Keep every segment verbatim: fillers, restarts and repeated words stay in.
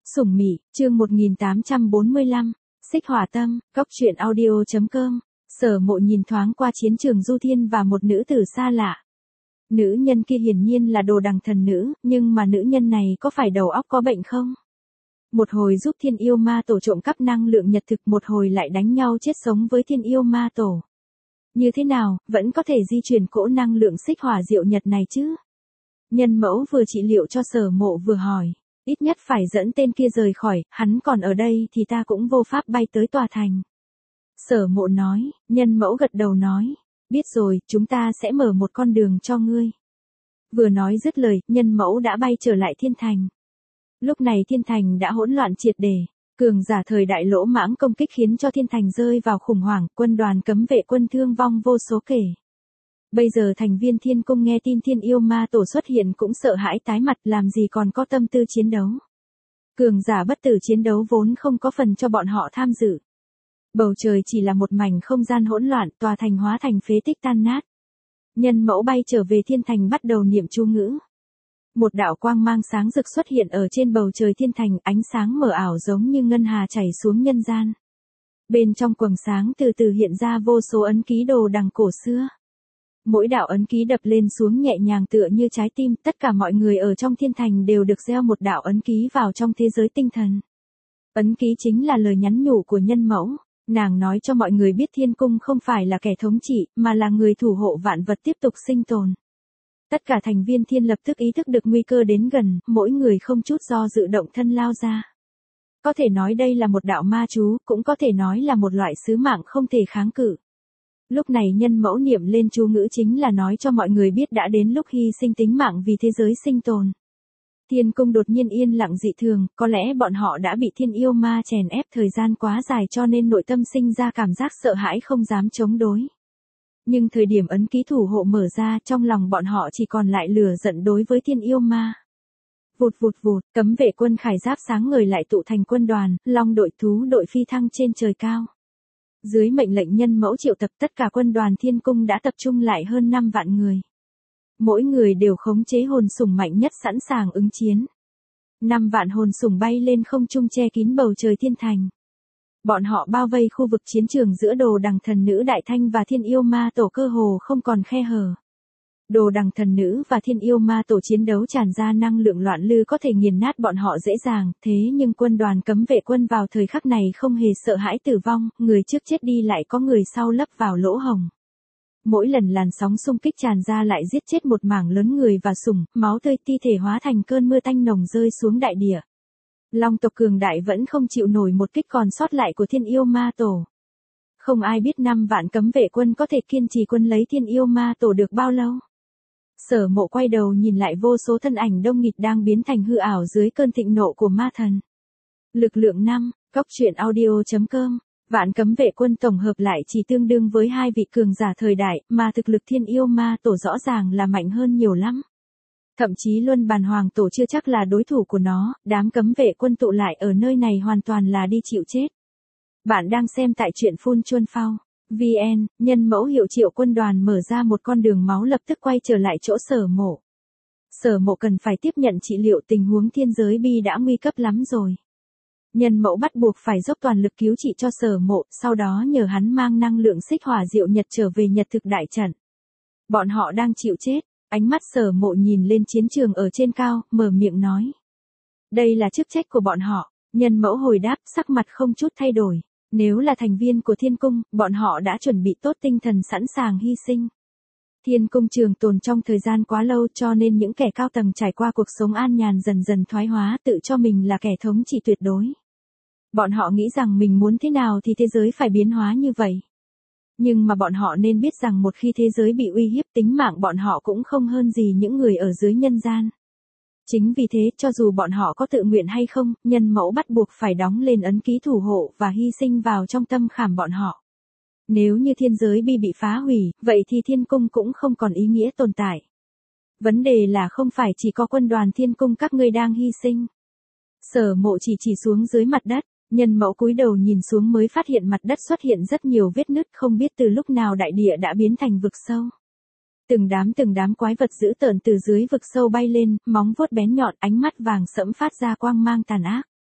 Sủng Mị, chương một nghìn tám trăm bốn mươi lăm, Xích Hỏa Tâm, Cốc truyện audio chấm com. Sở Mộ nhìn thoáng qua chiến trường Du Thiên và một nữ tử xa lạ. Nữ nhân kia hiển nhiên là Đồ Đằng thần nữ, nhưng mà nữ nhân này có phải đầu óc có bệnh không? Một hồi giúp Thiên Yêu Ma Tổ trộm cắp năng lượng nhật thực, một hồi lại đánh nhau chết sống với Thiên Yêu Ma Tổ. Như thế nào, vẫn có thể di chuyển cỗ năng lượng xích hỏa diệu nhật này chứ? Nhân mẫu vừa trị liệu cho Sở Mộ vừa hỏi. Ít nhất phải dẫn tên kia rời khỏi, hắn còn ở đây thì ta cũng vô pháp bay tới tòa thành. Sở Mộ nói, nhân mẫu gật đầu nói, biết rồi, chúng ta sẽ mở một con đường cho ngươi. Vừa nói dứt lời, nhân mẫu đã bay trở lại thiên thành. Lúc này thiên thành đã hỗn loạn triệt để, cường giả thời đại lỗ mãng công kích khiến cho thiên thành rơi vào khủng hoảng, quân đoàn cấm vệ quân thương vong vô số kể. Bây giờ thành viên thiên cung nghe tin Thiên Yêu Ma Tổ xuất hiện cũng sợ hãi tái mặt, làm gì còn có tâm tư chiến đấu. Cường giả bất tử chiến đấu vốn không có phần cho bọn họ tham dự. Bầu trời chỉ là một mảnh không gian hỗn loạn, tòa thành hóa thành phế tích tan nát. Nhân mẫu bay trở về thiên thành bắt đầu niệm chú ngữ. Một đạo quang mang sáng rực xuất hiện ở trên bầu trời thiên thành, ánh sáng mờ ảo giống như ngân hà chảy xuống nhân gian. Bên trong quầng sáng từ từ hiện ra vô số ấn ký Đồ Đằng cổ xưa. Mỗi đạo ấn ký đập lên xuống nhẹ nhàng tựa như trái tim, tất cả mọi người ở trong thiên thành đều được gieo một đạo ấn ký vào trong thế giới tinh thần. Ấn ký chính là lời nhắn nhủ của nhân mẫu, nàng nói cho mọi người biết thiên cung không phải là kẻ thống trị, mà là người thủ hộ vạn vật tiếp tục sinh tồn. Tất cả thành viên thiên lập tức ý thức được nguy cơ đến gần, mỗi người không chút do dự động thân lao ra. Có thể nói đây là một đạo ma chú, cũng có thể nói là một loại sứ mạng không thể kháng cự. Lúc này nhân mẫu niệm lên chú ngữ chính là nói cho mọi người biết đã đến lúc hy sinh tính mạng vì thế giới sinh tồn. Thiên cung đột nhiên yên lặng dị thường, có lẽ bọn họ đã bị Thiên Yêu Ma chèn ép thời gian quá dài cho nên nội tâm sinh ra cảm giác sợ hãi không dám chống đối. Nhưng thời điểm ấn ký thủ hộ mở ra, trong lòng bọn họ chỉ còn lại lửa giận đối với Thiên Yêu Ma. Vụt vụt vụt, cấm vệ quân khải giáp sáng ngời lại tụ thành quân đoàn, long đội thú đội phi thăng trên trời cao. Dưới mệnh lệnh nhân mẫu triệu tập, tất cả quân đoàn thiên cung đã tập trung lại hơn năm vạn người. Mỗi người đều khống chế hồn sủng mạnh nhất sẵn sàng ứng chiến. Năm vạn hồn sủng bay lên không trung che kín bầu trời thiên thành. Bọn họ bao vây khu vực chiến trường giữa Đồ Đằng thần nữ Đại Thanh và Thiên Yêu Ma Tổ cơ hồ không còn khe hở. Đồ Đằng thần nữ và Thiên Yêu Ma Tổ chiến đấu tràn ra năng lượng loạn lưu có thể nghiền nát bọn họ dễ dàng, thế nhưng quân đoàn cấm vệ quân vào thời khắc này không hề sợ hãi tử vong, người trước chết đi lại có người sau lấp vào lỗ hồng. Mỗi lần làn sóng xung kích tràn ra lại giết chết một mảng lớn người và sủng, máu tươi thi thể hóa thành cơn mưa tanh nồng rơi xuống đại địa. Long tộc cường đại vẫn không chịu nổi một kích còn sót lại của Thiên Yêu Ma Tổ. Không ai biết năm vạn cấm vệ quân có thể kiên trì quân lấy Thiên Yêu Ma Tổ được bao lâu. Sở Mộ quay đầu nhìn lại vô số thân ảnh đông nghịt đang biến thành hư ảo dưới cơn thịnh nộ của ma thần. Lực lượng năm, Cốc truyện audio chấm com. Vạn cấm vệ quân tổng hợp lại chỉ tương đương với hai vị cường giả thời đại, mà thực lực Thiên Yêu Ma Tổ rõ ràng là mạnh hơn nhiều lắm. Thậm chí Luân Bàn Hoàng Tổ chưa chắc là đối thủ của nó, đám cấm vệ quân tụ lại ở nơi này hoàn toàn là đi chịu chết. Bạn đang xem tại truyện Phun Chuân Phao. vê en, nhân mẫu hiệu triệu quân đoàn mở ra một con đường máu lập tức quay trở lại chỗ Sở Mộ. Sở Mộ cần phải tiếp nhận trị liệu, tình huống thiên giới bi đã nguy cấp lắm rồi. Nhân mẫu bắt buộc phải dốc toàn lực cứu trị cho Sở Mộ, sau đó nhờ hắn mang năng lượng xích hỏa diệu nhật trở về nhật thực đại trận. Bọn họ đang chịu chết, ánh mắt Sở Mộ nhìn lên chiến trường ở trên cao, mở miệng nói. Đây là chức trách của bọn họ, nhân mẫu hồi đáp sắc mặt không chút thay đổi. Nếu là thành viên của thiên cung, bọn họ đã chuẩn bị tốt tinh thần sẵn sàng hy sinh. Thiên cung trường tồn trong thời gian quá lâu cho nên những kẻ cao tầng trải qua cuộc sống an nhàn dần dần thoái hóa, tự cho mình là kẻ thống trị tuyệt đối. Bọn họ nghĩ rằng mình muốn thế nào thì thế giới phải biến hóa như vậy. Nhưng mà bọn họ nên biết rằng một khi thế giới bị uy hiếp, tính mạng bọn họ cũng không hơn gì những người ở dưới nhân gian. Chính vì thế, cho dù bọn họ có tự nguyện hay không, nhân mẫu bắt buộc phải đóng lên ấn ký thủ hộ và hy sinh vào trong tâm khảm bọn họ. Nếu như thiên giới bi bị phá hủy, vậy thì thiên cung cũng không còn ý nghĩa tồn tại. Vấn đề là không phải chỉ có quân đoàn thiên cung các ngươi đang hy sinh. Sở Mộ chỉ chỉ xuống dưới mặt đất, nhân mẫu cúi đầu nhìn xuống mới phát hiện mặt đất xuất hiện rất nhiều vết nứt, không biết từ lúc nào đại địa đã biến thành vực sâu. Từng đám từng đám quái vật dữ tợn từ dưới vực sâu bay lên, móng vuốt bén nhọn, ánh mắt vàng sẫm phát ra quang mang tàn ác.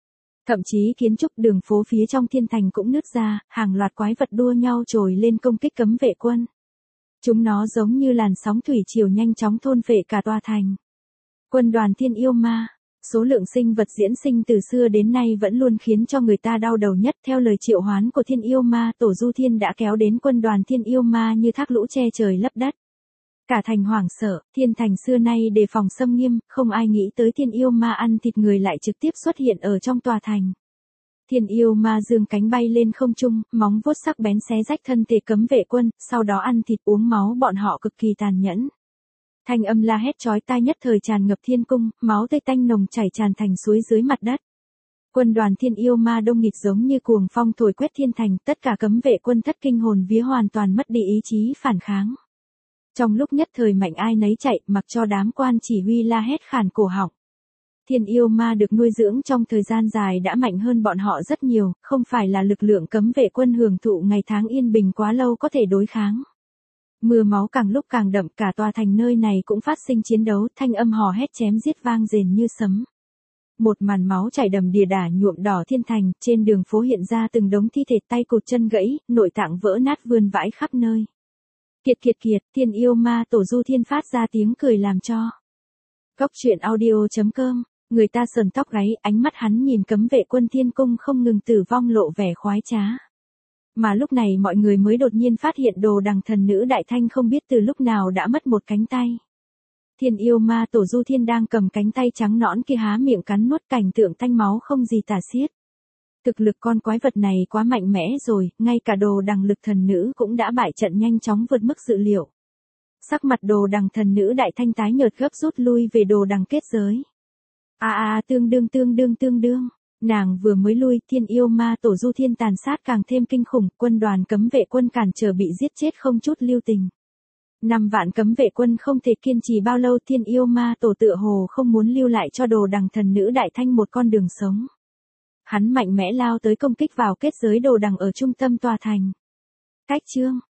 Thậm chí kiến trúc đường phố phía trong thiên thành cũng nứt ra, hàng loạt quái vật đua nhau trồi lên công kích cấm vệ quân. Chúng nó giống như làn sóng thủy triều nhanh chóng thôn phệ cả tòa thành. Quân đoàn Thiên Yêu Ma, số lượng sinh vật diễn sinh từ xưa đến nay vẫn luôn khiến cho người ta đau đầu nhất. Theo lời triệu hoán của Thiên Yêu Ma, Tổ Du Thiên đã kéo đến quân đoàn Thiên Yêu Ma như thác lũ che trời lấp đất. Cả thành hoảng sợ, thiên thành xưa nay đề phòng xâm nghiêm, không ai nghĩ tới Thiên Yêu Ma ăn thịt người lại trực tiếp xuất hiện ở trong tòa thành. Thiên Yêu Ma dương cánh bay lên không trung, móng vuốt sắc bén xé rách thân thể cấm vệ quân, sau đó ăn thịt uống máu bọn họ cực kỳ tàn nhẫn. Thanh âm la hét chói tai nhất thời tràn ngập thiên cung, máu tươi tanh nồng chảy tràn thành suối dưới mặt đất. Quân đoàn Thiên Yêu Ma đông nghịt giống như cuồng phong thổi quét thiên thành, tất cả cấm vệ quân thất kinh hồn vía hoàn toàn mất đi ý chí phản kháng. Trong lúc nhất thời mạnh ai nấy chạy, mặc cho đám quan chỉ huy la hét khàn cổ họng. Thiên Yêu Ma được nuôi dưỡng trong thời gian dài đã mạnh hơn bọn họ rất nhiều, không phải là lực lượng cấm vệ quân hưởng thụ ngày tháng yên bình quá lâu có thể đối kháng. Mưa máu càng lúc càng đậm, cả tòa thành nơi này cũng phát sinh chiến đấu, thanh âm hò hét chém giết vang rền như sấm. Một màn máu chảy đầm đìa đà nhuộm đỏ thiên thành, trên đường phố hiện ra từng đống thi thể tay cụt chân gãy, nội tạng vỡ nát vươn vãi khắp nơi. Kiệt kiệt kiệt, Thiên Yêu Ma Tổ Du Thiên phát ra tiếng cười làm cho. Góc truyện audio chấm com, người ta sờn tóc gáy, ánh mắt hắn nhìn cấm vệ quân thiên cung không ngừng tử vong lộ vẻ khoái trá. Mà lúc này mọi người mới đột nhiên phát hiện Đồ Đằng thần nữ Đại Thanh không biết từ lúc nào đã mất một cánh tay. Thiên Yêu Ma Tổ Du Thiên đang cầm cánh tay trắng nõn kia há miệng cắn nuốt, cảnh tượng tanh máu không gì tả xiết. Thực lực con quái vật này quá mạnh mẽ rồi, ngay cả Đồ Đằng lực thần nữ cũng đã bại trận nhanh chóng vượt mức dự liệu. Sắc mặt Đồ Đằng thần nữ Đại Thanh tái nhợt gấp rút lui về Đồ Đằng kết giới. A a tương đương tương đương tương đương. Nàng vừa mới lui, Thiên Yêu Ma Tổ Du Thiên tàn sát càng thêm kinh khủng, quân đoàn cấm vệ quân cản trở bị giết chết không chút lưu tình. Năm vạn cấm vệ quân không thể kiên trì bao lâu, Thiên Yêu Ma Tổ tựa hồ không muốn lưu lại cho Đồ Đằng thần nữ Đại Thanh một con đường sống. Hắn mạnh mẽ lao tới công kích vào kết giới Đồ Đằng ở trung tâm tòa thành. Cách chương